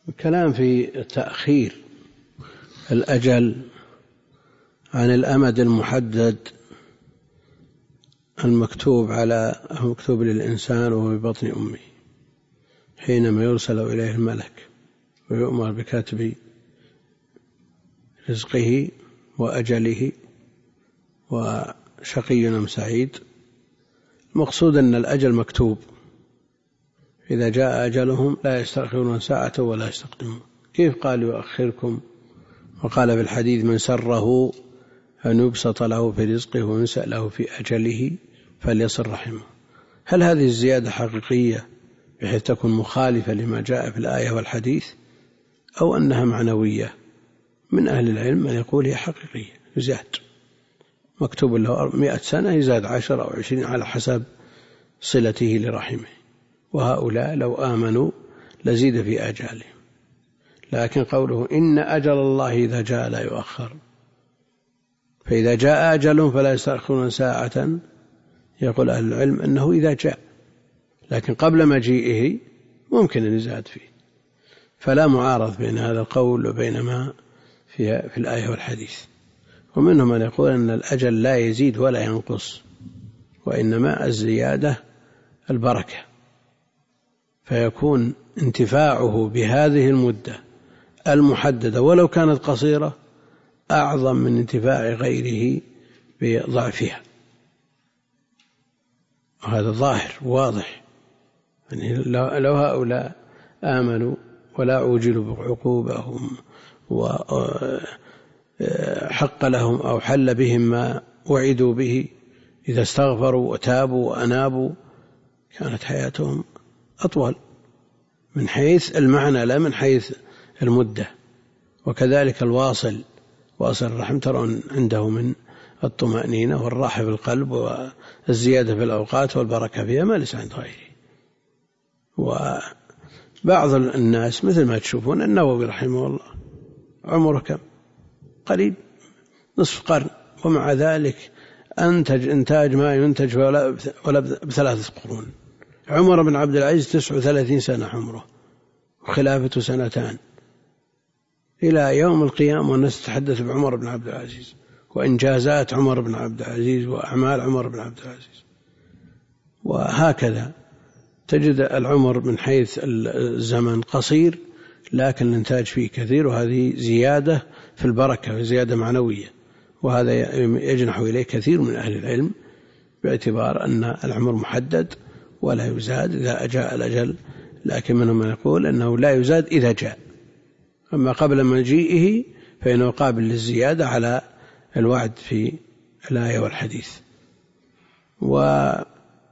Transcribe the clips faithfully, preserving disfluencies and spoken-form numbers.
الكلام في تأخير الأجل عن الأمد المحدد المكتوب على المكتوب للإنسان وهو في بطن أمه حينما يرسل إليه الملك ويؤمر بكتب رزقه وأجله وشقي أم سعيد. المقصود أن الأجل مكتوب، إذا جاء أجلهم لا يستأخرون ساعة ولا يستقدمون. كيف قال يؤخركم؟ وقال في الحديث: من سره أن يبسط له في رزقه وينسأ له في أجله فليصل رحمه. هل هذه الزيادة حقيقية بحيث تكون مخالفة لما جاء في الآية والحديث، أو أنها معنوية؟ من أهل العلم من يقول هي حقيقية، يزاد، مكتوب له مئة سنة يزاد عشر أو عشرين على حسب صلته لرحمه. وهؤلاء لو آمنوا لزيد في أجالهم. لكن قوله إن أجل الله إذا جاء لا يؤخر، فإذا جاء أجلهم فلا يستأخرون ساعة. يقول أهل العلم أنه إذا جاء، لكن قبل مجيئه ممكن أن يزاد فيه، فلا معارض بين هذا القول وبين ما في, في الآية والحديث. ومنهم من يقول أن الأجل لا يزيد ولا ينقص، وإنما الزيادة البركة، فيكون انتفاعه بهذه المدة المحددة ولو كانت قصيرة أعظم من انتفاع غيره بضعفها. وهذا ظاهر واضح، يعني لو هؤلاء آمنوا ولا عوجلوا بعقوبهم وحق لهم أو حل بهم ما وعدوا به، إذا استغفروا وتابوا وأنابوا كانت حياتهم أطول من حيث المعنى لا من حيث المدة. وكذلك الواصل واصل الرحم ترون عنده من الطمأنينة والراحة في القلب والزيادة في الأوقات والبركة فيها ما ليس عند غيره. وبعض الناس مثل ما تشوفون النووي رحمه الله عمره كم؟ قريب نصف قرن، ومع ذلك أنتج إنتاج ما ينتج ولا بثلاثة قرون. عمر بن عبد العزيز تسع وثلاثين سنة عمره وخلافته سنتان، إلى يوم القيامة والناس تتحدث بعمر بن عبد العزيز وإنجازات عمر بن عبد العزيز وأعمال عمر بن عبد العزيز. وهكذا تجد العمر من حيث الزمن قصير لكن الإنتاج فيه كثير، وهذه زيادة في البركة وزيادة معنوية. وهذا يجنح إليه كثير من أهل العلم باعتبار أن العمر محدد ولا يزاد إذا جاء الأجل، لكن منهم من يقول أنه لا يزاد إذا جاء، أما قبل مجيئه فإنه قابل للزيادة على الوعد في الآية والحديث. ومنهم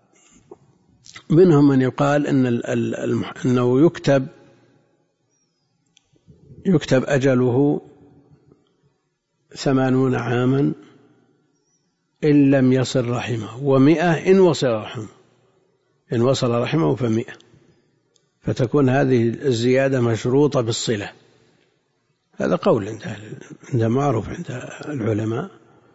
من يقال أن أنه يكتب يكتب أجله ثمانون عاما إن لم يصل رحمه، ومئة إن وصل رحمه، إن وصل رحمه فمئة، فتكون هذه الزيادة مشروطة بالصلة. هذا قول عند معروف عند العلماء.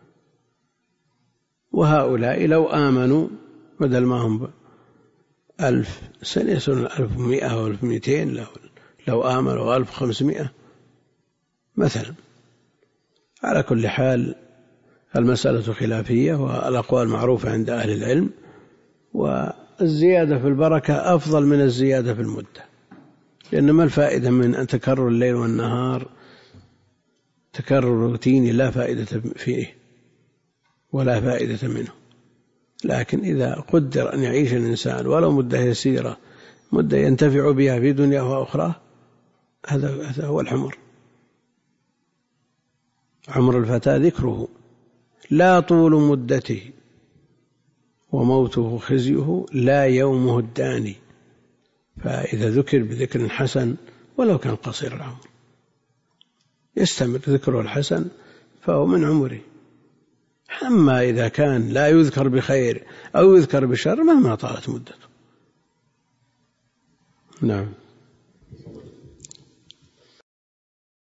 وهؤلاء لو آمنوا بدل ما هم ألف سنة يصلون ألف ومئة أو ألف ومئتين، لو, لو آمنوا ألف وخمسمائة مثلا. على كل حال المسألة خلافية، والأقوال معروفة عند أهل العلم، والزيادة في البركة أفضل من الزيادة في المدة، لأن ما الفائدة من أن تكرر الليل والنهار تكرر روتيني لا فائدة فيه ولا فائدة منه. لكن إذا قدر أن يعيش الإنسان ولو مدة يسيرة، مدة ينتفع بها في دنيا وأخرى، هذا هو العمر. عمر الفتى ذكره لا طول مدته، وموته خزيه لا يومه الداني. فإذا ذكر بذكر حسن ولو كان قصير العمر يستمر ذكره الحسن فهو من عمره. أما إذا كان لا يذكر بخير أو يذكر بشر مهما طالت مدته. نعم.